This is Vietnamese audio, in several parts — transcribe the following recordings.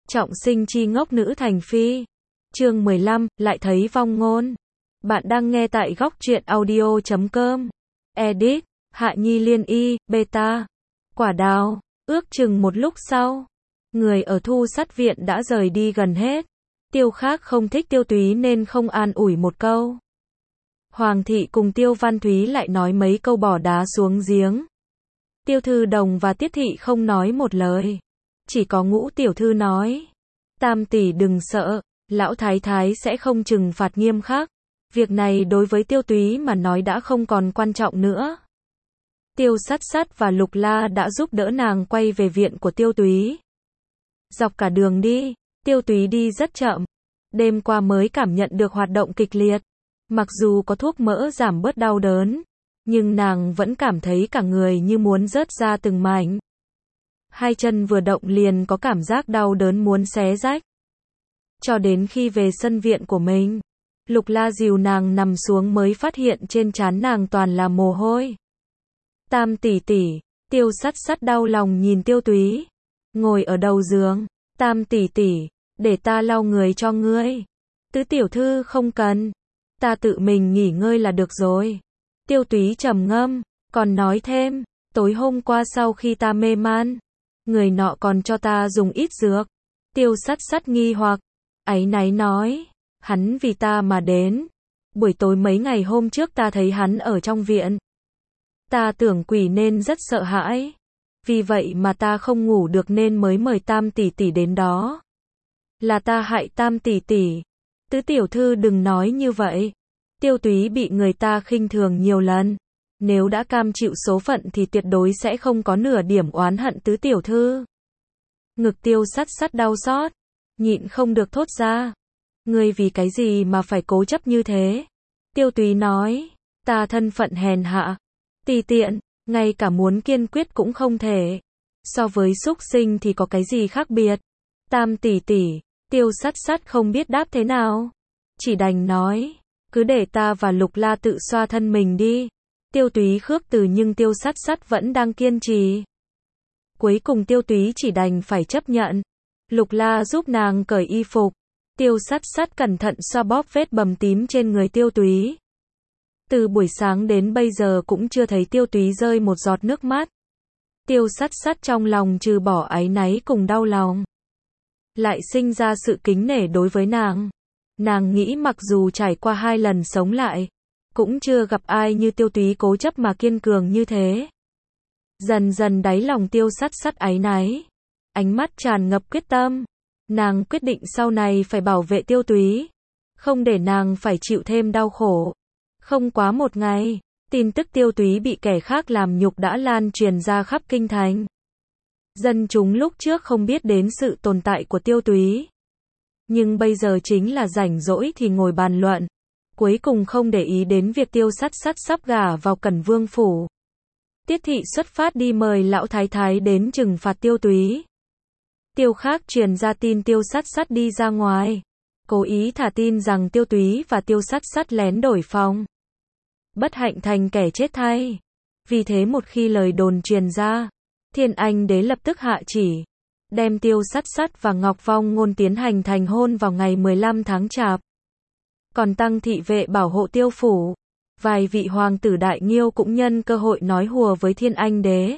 Trọng sinh chi ngốc nữ thành phi. Chương 15, lại thấy vong ngôn. Bạn đang nghe tại góc truyện audio.com. Edit, Hạ Nhi Liên Y, Beta. Quả đào, ước chừng một lúc sau. Người ở Thu Sắt Viện đã rời đi gần hết. Tiêu Khác không thích Tiêu Túy nên không an ủi một câu. Hoàng thị cùng Tiêu Văn Thúy lại nói mấy câu bỏ đá xuống giếng. Tiêu Thư Đồng và Tiết Thị không nói một lời. Chỉ có Ngũ tiểu thư nói. Tam tỷ đừng sợ, lão thái thái sẽ không trừng phạt nghiêm khắc. Việc này đối với Tiêu Túy mà nói đã không còn quan trọng nữa. Tiêu Sắt Sắt và Lục La đã giúp đỡ nàng quay về viện của Tiêu Túy. Dọc cả đường đi, Tiêu Túy đi rất chậm. Đêm qua mới cảm nhận được hoạt động kịch liệt. Mặc dù có thuốc mỡ giảm bớt đau đớn, nhưng nàng vẫn cảm thấy cả người như muốn rớt ra từng mảnh. Hai chân vừa động liền có cảm giác đau đớn muốn xé rách. Cho đến khi về sân viện của mình, Lục La dìu nàng nằm xuống mới phát hiện trên trán nàng toàn là mồ hôi. Tam tỷ tỷ, Tiêu Sắt Sắt đau lòng nhìn Tiêu Túy, ngồi ở đầu giường. Tam tỷ tỷ, để ta lau người cho ngươi. Tứ tiểu thư không cần, ta tự mình nghỉ ngơi là được rồi. Tiêu Túy trầm ngâm, còn nói thêm, tối hôm qua sau khi ta mê man, người nọ còn cho ta dùng ít dược. Tiêu Sắt Sắt nghi hoặc, áy náy nói, hắn vì ta mà đến. Buổi tối mấy ngày hôm trước ta thấy hắn ở trong viện. Ta tưởng quỷ nên rất sợ hãi. Vì vậy mà ta không ngủ được nên mới mời Tam tỷ tỷ đến đó. Là ta hại Tam tỷ tỷ. Tứ tiểu thư đừng nói như vậy. Tiêu Túy bị người ta khinh thường nhiều lần. Nếu đã cam chịu số phận thì tuyệt đối sẽ không có nửa điểm oán hận tứ tiểu thư. Ngực Tiêu Sắt Sắt đau xót, nhịn không được thốt ra. Ngươi vì cái gì mà phải cố chấp như thế? Tiêu Túy nói, ta thân phận hèn hạ, tùy tiện, ngay cả muốn kiên quyết cũng không thể. So với súc sinh thì có cái gì khác biệt? Tam tỷ tỷ, Tiêu Sắt Sắt không biết đáp thế nào. Chỉ đành nói, cứ để ta và Lục La tự xoa thân mình đi. Tiêu Túy khước từ nhưng Tiêu Sắt Sắt vẫn đang kiên trì. Cuối cùng Tiêu Túy chỉ đành phải chấp nhận. Lục La giúp nàng cởi y phục. Tiêu Sắt Sắt cẩn thận xoa bóp vết bầm tím trên người Tiêu Túy. Từ buổi sáng đến bây giờ cũng chưa thấy Tiêu Túy rơi một giọt nước mắt. Tiêu Sắt Sắt trong lòng trừ bỏ áy náy cùng đau lòng, lại sinh ra sự kính nể đối với nàng. Nàng nghĩ mặc dù trải qua 2 lần sống lại, cũng chưa gặp ai như Tiêu Túy cố chấp mà kiên cường như thế. Dần dần đáy lòng Tiêu Sắt Sắt áy náy, ánh mắt tràn ngập quyết tâm. Nàng quyết định sau này phải bảo vệ Tiêu Túy, không để nàng phải chịu thêm đau khổ. Không quá một ngày, tin tức Tiêu Túy bị kẻ khác làm nhục đã lan truyền ra khắp kinh thành. Dân chúng lúc trước không biết đến sự tồn tại của Tiêu Túy, nhưng bây giờ chính là rảnh rỗi thì ngồi bàn luận. Cuối cùng không để ý đến việc Tiêu Sắt Sắt sắp gả vào Cẩn Vương phủ. Tiết Thị xuất phát đi mời lão thái thái đến trừng phạt Tiêu Túy. Tiêu Khác truyền ra tin Tiêu Sắt Sắt đi ra ngoài, cố ý thả tin rằng Tiêu Túy và Tiêu Sắt Sắt lén đổi phòng. Bất hạnh thành kẻ chết thay. Vì thế một khi lời đồn truyền ra, Thiên Anh đế lập tức hạ chỉ, đem Tiêu Sắt Sắt và Ngọc Vong Ngôn tiến hành thành hôn vào ngày 15 tháng Chạp. Còn tăng thị vệ bảo hộ Tiêu phủ. Vài vị hoàng tử đại nghiêu cũng nhân cơ hội nói hùa với Thiên Anh đế,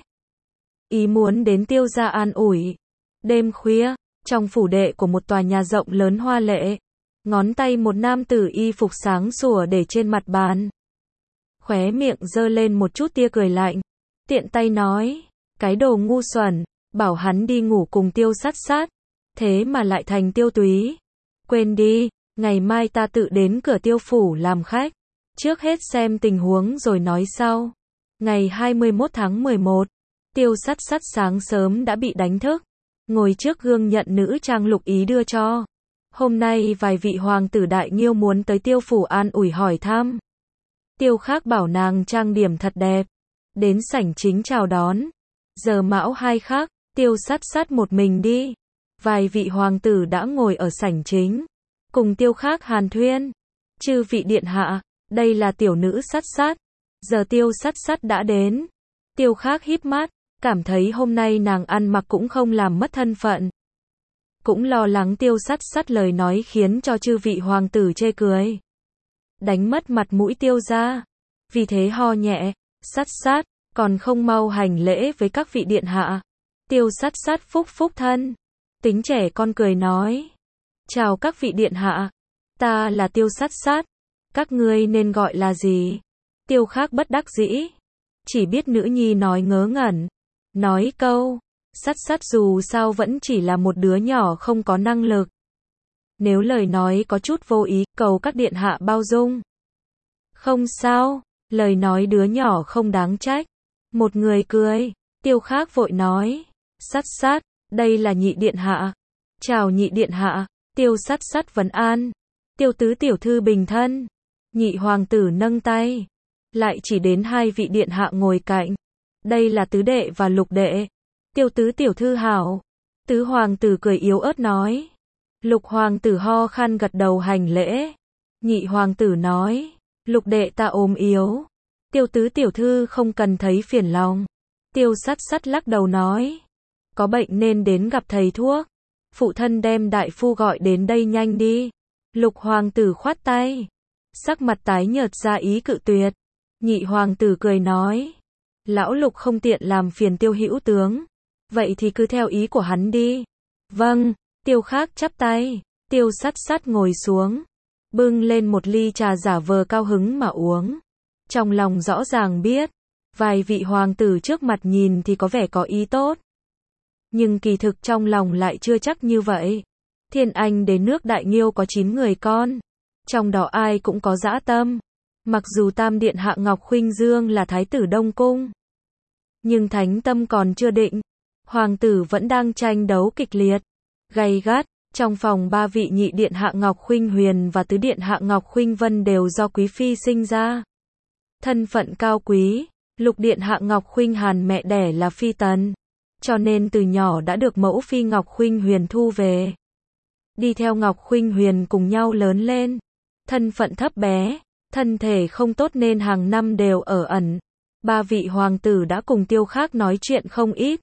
ý muốn đến Tiêu gia an ủi. Đêm khuya, trong phủ đệ của một tòa nhà rộng lớn hoa lệ, ngón tay một nam tử y phục sáng sủa để trên mặt bàn. Khóe miệng giơ lên một chút tia cười lạnh, tiện tay nói, cái đồ ngu xuẩn, bảo hắn đi ngủ cùng Tiêu Sắt Sắt, thế mà lại thành Tiêu Túy. Quên đi, ngày mai ta tự đến cửa Tiêu phủ làm khách, trước hết xem tình huống rồi nói sau. Ngày 21 tháng 11, Tiêu Sắt Sắt sáng sớm đã bị đánh thức, ngồi trước gương nhận nữ trang lục ý đưa cho. Hôm nay vài vị hoàng tử đại nghiêu muốn tới Tiêu phủ an ủi hỏi thăm. Tiêu Khác bảo nàng trang điểm thật đẹp, đến sảnh chính chào đón. Giờ mão 2 khắc, Tiêu Sắt Sắt một mình đi. Vài vị hoàng tử đã ngồi ở sảnh chính, cùng Tiêu Khác hàn thuyên. Chư vị điện hạ, đây là tiểu nữ Sắt Sắt. Giờ Tiêu Sắt Sắt đã đến. Tiêu Khác híp mắt, cảm thấy hôm nay nàng ăn mặc cũng không làm mất thân phận. cũng lo lắng Tiêu Sắt Sắt lời nói khiến cho chư vị hoàng tử chê cười, đánh mất mặt mũi Tiêu gia. Vì thế ho nhẹ, Sắt Sắt, còn không mau hành lễ với các vị điện hạ. Tiêu Sắt Sắt phúc phúc thân, tính trẻ con cười nói, chào các vị điện hạ, ta là Tiêu Sắt Sắt, các ngươi nên gọi là gì? Tiêu Khác bất đắc dĩ, chỉ biết nữ nhi nói ngớ ngẩn, nói câu, Sắt Sắt dù sao vẫn chỉ là một đứa nhỏ không có năng lực. Nếu lời nói có chút vô ý, cầu các điện hạ bao dung. Không sao, lời nói đứa nhỏ không đáng trách. Một người cười, Tiêu Khác vội nói, Sắt Sắt, đây là nhị điện hạ. Chào nhị điện hạ. Tiêu Sắt Sắt vấn an. Tiêu tứ tiểu thư bình thân. Nhị hoàng tử nâng tay, lại chỉ đến hai vị điện hạ ngồi cạnh. Đây là tứ đệ và lục đệ. Tiêu tứ tiểu thư hảo. Tứ hoàng tử cười yếu ớt nói. Lục hoàng tử ho khan gật đầu hành lễ. Nhị hoàng tử nói, lục đệ ta ốm yếu. Tiêu tứ tiểu thư không cần thấy phiền lòng. Tiêu Sắt Sắt lắc đầu nói, có bệnh nên đến gặp thầy thuốc. Phụ thân đem đại phu gọi đến đây nhanh đi. Lục hoàng tử khoát tay, sắc mặt tái nhợt ra ý cự tuyệt. Nhị hoàng tử cười nói, lão Lục không tiện làm phiền Tiêu hữu tướng, vậy thì cứ theo ý của hắn đi. Vâng. Tiêu Khác chắp tay. Tiêu Sắt Sắt ngồi xuống, bưng lên một ly trà giả vờ cao hứng mà uống. Trong lòng rõ ràng biết, vài vị hoàng tử trước mặt nhìn thì có vẻ có ý tốt, nhưng kỳ thực trong lòng lại chưa chắc như vậy. Thiên Anh đến nước Đại Nghiêu có 9 người con, trong đó ai cũng có dã tâm. Mặc dù tam điện hạ Ngọc Khuynh Dương là thái tử Đông Cung, nhưng thánh tâm còn chưa định. Hoàng tử vẫn đang tranh đấu kịch liệt, gay gắt. Trong phòng ba vị nhị điện hạ Ngọc Khuynh Huyền và tứ điện hạ Ngọc Khuynh Vân đều do quý phi sinh ra, thân phận cao quý. Lục điện hạ Ngọc Khuynh Hàn mẹ đẻ là phi tần, cho nên từ nhỏ đã được mẫu phi Ngọc Khuynh Huyền thu về, đi theo Ngọc Khuynh Huyền cùng nhau lớn lên. Thân phận thấp bé, thân thể không tốt nên hàng năm đều ở ẩn. Ba vị hoàng tử đã cùng Tiêu Khác nói chuyện không ít,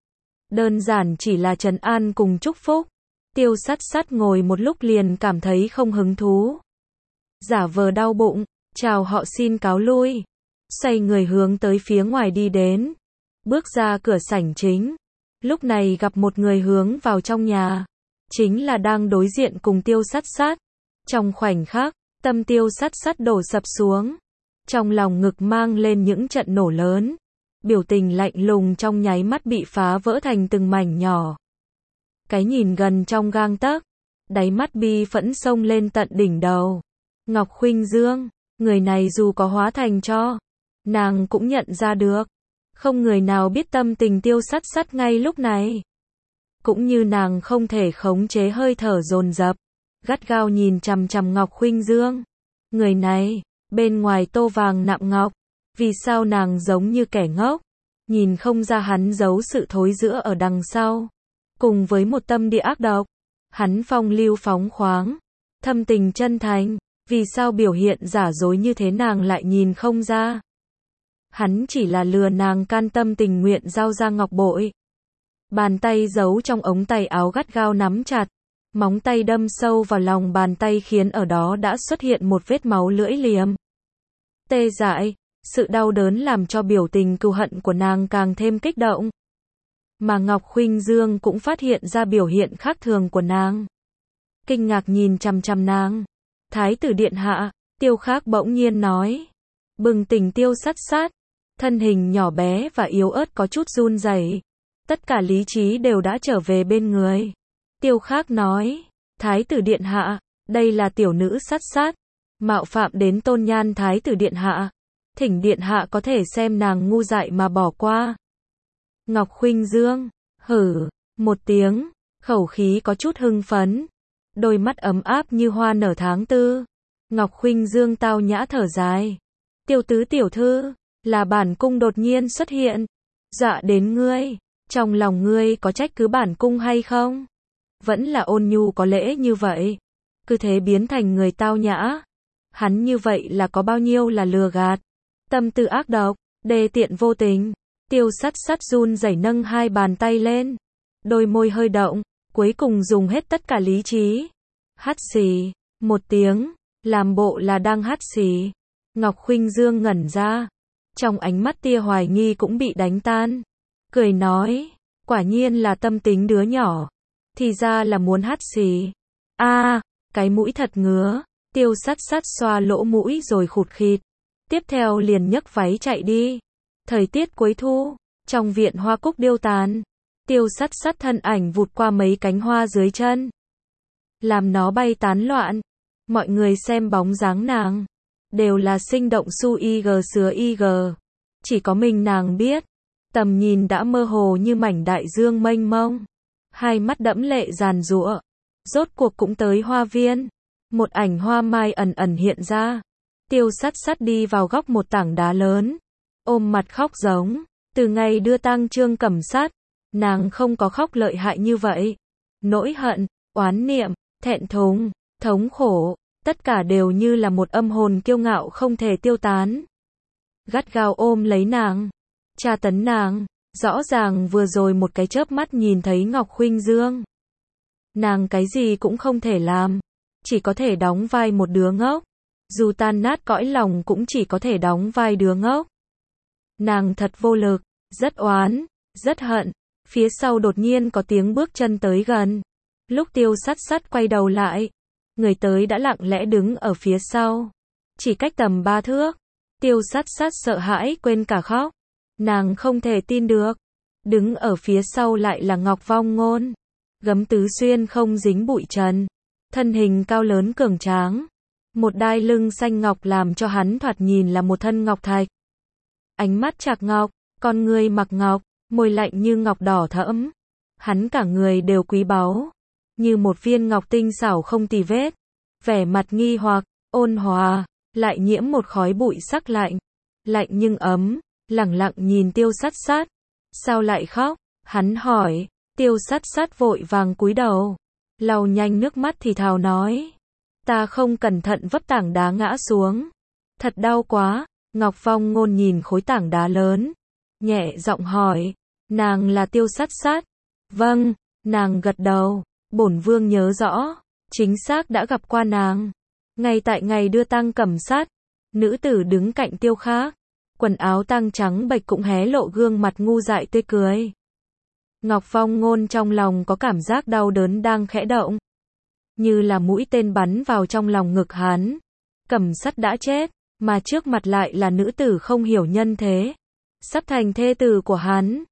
đơn giản chỉ là trấn an cùng chúc phúc. Tiêu Sắt Sắt ngồi một lúc liền cảm thấy không hứng thú, giả vờ đau bụng, chào họ xin cáo lui, xoay người hướng tới phía ngoài đi đến, bước ra cửa sảnh chính. Lúc này gặp một người hướng vào trong nhà, chính là đang đối diện cùng Tiêu Sắt Sắt. Trong khoảnh khắc, tâm Tiêu Sắt Sắt đổ sập xuống, trong lòng ngực mang lên những trận nổ lớn, biểu tình lạnh lùng trong nháy mắt bị phá vỡ thành từng mảnh nhỏ. Cái nhìn gần trong gang tấc, đáy mắt bi phẫn xông lên tận đỉnh đầu. Ngọc Khuynh Dương, người này dù có hóa thành tro, nàng cũng nhận ra được. Không người nào biết tâm tình Tiêu Sắt Sắt ngay lúc này. Cũng như nàng không thể khống chế hơi thở dồn dập, gắt gao nhìn chằm chằm Ngọc Khuynh Dương. Người này, bên ngoài tô vàng nạm ngọc, vì sao nàng giống như kẻ ngốc, nhìn không ra hắn giấu sự thối rữa ở đằng sau. Cùng với một tâm địa ác độc, hắn phong lưu phóng khoáng, thâm tình chân thành, vì sao biểu hiện giả dối như thế nàng lại nhìn không ra. Hắn chỉ là lừa nàng can tâm tình nguyện giao ra ngọc bội. Bàn tay giấu trong ống tay áo gắt gao nắm chặt, móng tay đâm sâu vào lòng bàn tay khiến ở đó đã xuất hiện một vết máu lưỡi liềm. Tê dại, sự đau đớn làm cho biểu tình cừu hận của nàng càng thêm kích động. Mà Ngọc Khuynh Dương cũng phát hiện ra biểu hiện khác thường của nàng, kinh ngạc nhìn chằm chằm nàng. Thái tử điện hạ, Tiêu Khác bỗng nhiên nói, bừng tỉnh Tiêu Sắt Sắt, thân hình nhỏ bé và yếu ớt có chút run rẩy. Tất cả lý trí đều đã trở về bên người. Tiêu Khác nói, Thái tử điện hạ, đây là tiểu nữ Sắt Sắt, mạo phạm đến tôn nhan Thái tử điện hạ, thỉnh điện hạ có thể xem nàng ngu dại mà bỏ qua. Ngọc Khuynh Dương, hử, một tiếng, khẩu khí có chút hưng phấn, đôi mắt ấm áp như hoa nở tháng tư. Ngọc Khuynh Dương tao nhã thở dài, Tiêu tứ tiểu thư, là bản cung đột nhiên xuất hiện, dọa đến ngươi, trong lòng ngươi có trách cứ bản cung hay không? Vẫn là ôn nhu có lễ như vậy, cứ thế biến thành người tao nhã. Hắn như vậy là có bao nhiêu là lừa gạt, tâm tư ác độc, đê tiện vô tình. Tiêu Sắt Sắt run rẩy nâng hai bàn tay lên, đôi môi hơi động, cuối cùng dùng hết tất cả lý trí. Hắt xì, một tiếng, làm bộ là đang hắt xì. Ngọc Khuynh Dương ngẩn ra, trong ánh mắt tia hoài nghi cũng bị đánh tan. Cười nói, quả nhiên là tâm tính đứa nhỏ, thì ra là muốn hắt xì. Cái mũi thật ngứa. Tiêu Sắt Sắt xoa lỗ mũi rồi khụt khịt. Tiếp theo liền nhấc váy chạy đi. Thời tiết cuối thu, trong viện hoa cúc điêu tàn, Tiêu Sắt Sắt thân ảnh vụt qua mấy cánh hoa dưới chân, làm nó bay tán loạn. Mọi người xem bóng dáng nàng, đều là sinh động su ig sứa ig. Chỉ có mình nàng biết, tầm nhìn đã mơ hồ như mảnh đại dương mênh mông. Hai mắt đẫm lệ giàn giụa. Rốt cuộc cũng tới hoa viên. Một ảnh hoa mai ẩn ẩn hiện ra. Tiêu Sắt Sắt đi vào góc một tảng đá lớn, ôm mặt khóc giống. Từ ngày đưa tang Trương Cẩm Sát, nàng không có khóc lợi hại như vậy. Nỗi hận, oán niệm, thẹn thùng, thống khổ, tất cả đều như là một âm hồn kiêu ngạo không thể tiêu tán. Gắt gao ôm lấy nàng, tra tấn nàng. Rõ ràng vừa rồi một cái chớp mắt nhìn thấy Ngọc Khuynh Dương, nàng cái gì cũng không thể làm, chỉ có thể đóng vai một đứa ngốc. Dù tan nát cõi lòng cũng chỉ có thể đóng vai đứa ngốc. Nàng thật vô lực, rất oán, rất hận. Phía sau đột nhiên có tiếng bước chân tới gần. Lúc Tiêu Sắt Sắt quay đầu lại, người tới đã lặng lẽ đứng ở phía sau, chỉ cách tầm 3 thước. Tiêu Sắt Sắt sợ hãi quên cả khóc. Nàng không thể tin được, đứng ở phía sau lại là Ngọc Vong Ngôn. Gấm tứ xuyên không dính bụi trần, thân hình cao lớn cường tráng, một đai lưng xanh ngọc làm cho hắn thoạt nhìn là một thân ngọc thạch. Ánh mắt chạc ngọc, con người mặc ngọc, môi lạnh như ngọc đỏ thẫm. Hắn cả người đều quý báu, như một viên ngọc tinh xảo không tì vết. Vẻ mặt nghi hoặc, ôn hòa, lại nhiễm một khói bụi sắc lạnh. Lạnh nhưng ấm, lẳng lặng nhìn Tiêu Sắt Sắt. Sao lại khóc? Hắn hỏi. Tiêu Sắt Sắt vội vàng cúi đầu, lau nhanh nước mắt thì thào nói. Ta không cẩn thận vấp tảng đá ngã xuống. Thật đau quá. Ngọc Vong Ngôn nhìn khối tảng đá lớn, nhẹ giọng hỏi. Nàng là Tiêu Sắt Sắt? Vâng, nàng gật đầu. Bổn vương nhớ rõ, chính xác đã gặp qua nàng. Ngay tại ngày đưa tang Cẩm Sát, nữ tử đứng cạnh Tiêu Khác, quần áo tang trắng bệch cũng hé lộ gương mặt ngu dại tươi cười. Ngọc Vong Ngôn trong lòng có cảm giác đau đớn đang khẽ động, như là mũi tên bắn vào trong lòng ngực hắn. Cẩm Sát đã chết, mà trước mặt lại là nữ tử không hiểu nhân thế, sắp thành thê tử của hắn.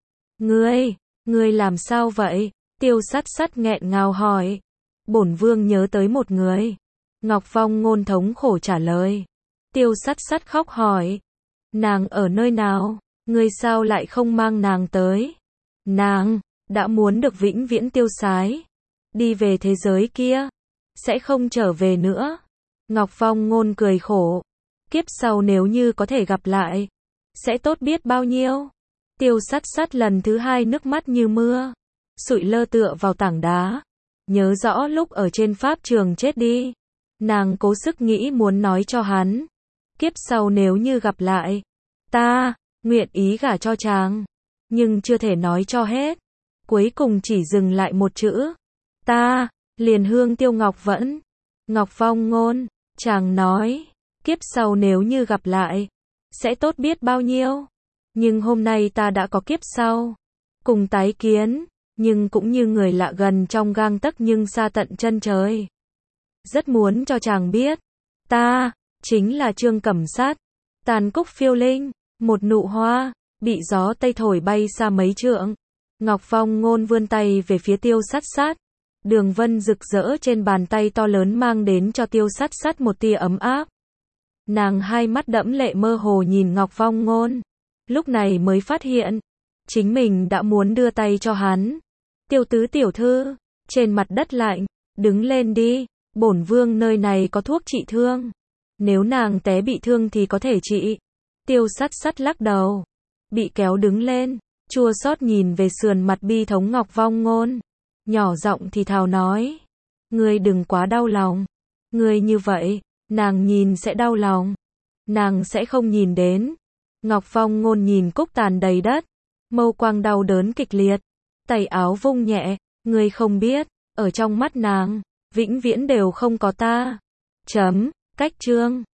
Ngươi làm sao vậy? Tiêu Sắt Sắt nghẹn ngào hỏi. Bổn vương nhớ tới một người. Ngọc Vong Ngôn thống khổ trả lời. Tiêu Sắt Sắt khóc hỏi. Nàng ở nơi nào? Ngươi sao lại không mang nàng tới? Nàng đã muốn được vĩnh viễn tiêu sái, đi về thế giới kia, sẽ không trở về nữa. Ngọc Vong Ngôn cười khổ. Kiếp sau nếu như có thể gặp lại, sẽ tốt biết bao nhiêu. Tiêu Sắt Sắt lần thứ hai nước mắt như mưa, sụi lơ tựa vào tảng đá. Nhớ rõ lúc ở trên pháp trường chết đi, nàng cố sức nghĩ muốn nói cho hắn. Kiếp sau nếu như gặp lại, ta nguyện ý gả cho chàng, nhưng chưa thể nói cho hết. Cuối cùng chỉ dừng lại một chữ. Ta, liền hương Tiêu Ngọc Vẫn. Ngọc Vong Ngôn, chàng nói, kiếp sau nếu như gặp lại, sẽ tốt biết bao nhiêu. Nhưng hôm nay ta đã có kiếp sau, cùng tái kiến, nhưng cũng như người lạ gần trong gang tấc nhưng xa tận chân trời. Rất muốn cho chàng biết, ta chính là Trương Cẩm Sát. Tàn cúc phiêu linh, một nụ hoa, bị gió tây thổi bay xa mấy trượng. Ngọc Vong Ngôn vươn tay về phía Tiêu Sắt Sắt. Đường vân rực rỡ trên bàn tay to lớn mang đến cho Tiêu Sắt Sắt một tia ấm áp. Nàng hai mắt đẫm lệ mơ hồ nhìn Ngọc Vong Ngôn. Lúc này mới phát hiện, chính mình đã muốn đưa tay cho hắn. Tiêu tứ tiểu thư, trên mặt đất lạnh, đứng lên đi, bổn vương nơi này có thuốc trị thương. Nếu nàng té bị thương thì có thể trị. Tiêu Sắt Sắt lắc đầu, bị kéo đứng lên, chua xót nhìn về sườn mặt bi thống Ngọc Vong Ngôn, nhỏ giọng thì thào nói. Ngươi đừng quá đau lòng. Ngươi như vậy, nàng nhìn sẽ đau lòng. Nàng sẽ không nhìn đến. Ngọc Vong Ngôn nhìn cúc tàn đầy đất, mâu quang đau đớn kịch liệt, tay áo vung nhẹ, Ngươi không biết, ở trong mắt nàng, vĩnh viễn đều không có ta. Chấm, cách chương.